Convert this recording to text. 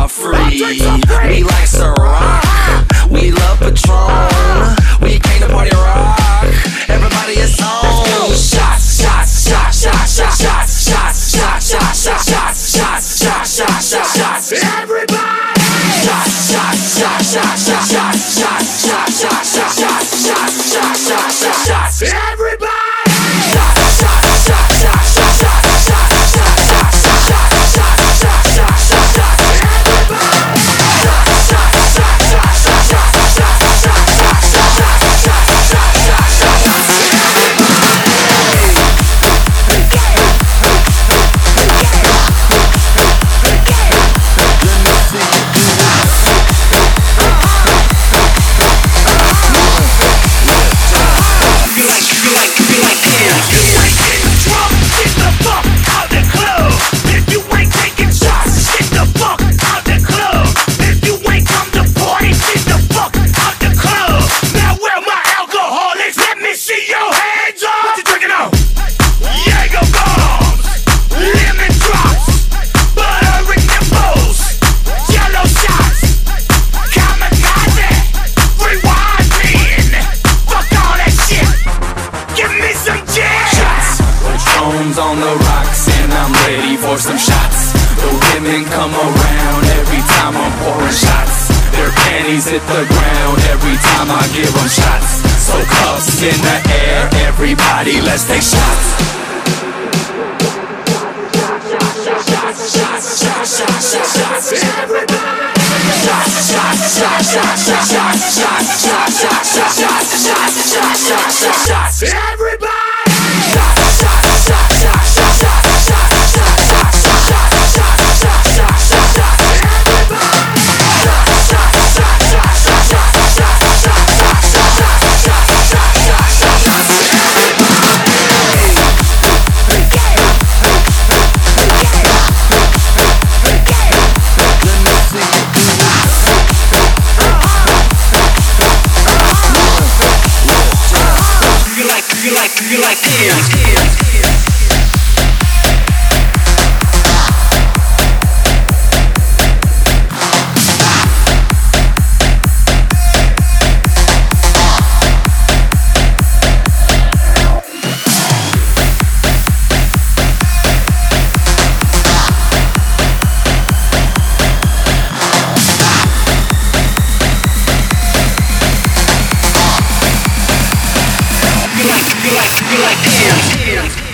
are free. We like Ciroc, we love Patron. We came to party rock. Everybody is on. Shots, shots, shots, shots, shots, shots, shots, shots, shots, shots, shots, shots, shots, shots, shots, shots. Everybody. Shots, shots, shots, shots, shots, shots, shots, shots, shots, shots, shots, shots, shots, shots, shots, shots. Everybody. Shots, shots, shots, shots, shots, shots, shots, shots, shots, shots, shots, shots, shots, shots, shots, shots. Everybody. Shots, shots, shots, shots, shots, shots, shots, shots, shots, shots, shots, shots, shots, shots, shots. On the rocks and I'm ready for some shots. The women come around every time I'm pouring shots. Their panties hit the ground every time I give them shots. So cuffs in the air, everybody let's take shots. Shots, shots, shots, shots, shots, shots. Everybody. Shots, shots, shots, shots, shots, shots, shots, shots, shots, shots, shots, shots, shots, shots, shots. Everybody. Shots, shots, shots, shots, shots, shots, shots, shots, shots, shots, shots, shots, shots, shots, shots, shots. Everybody. Shots, shots, shots, shots, shots, shots, shots, shots, shots, shots, shots, shots, shots, shots, You like this. You like this.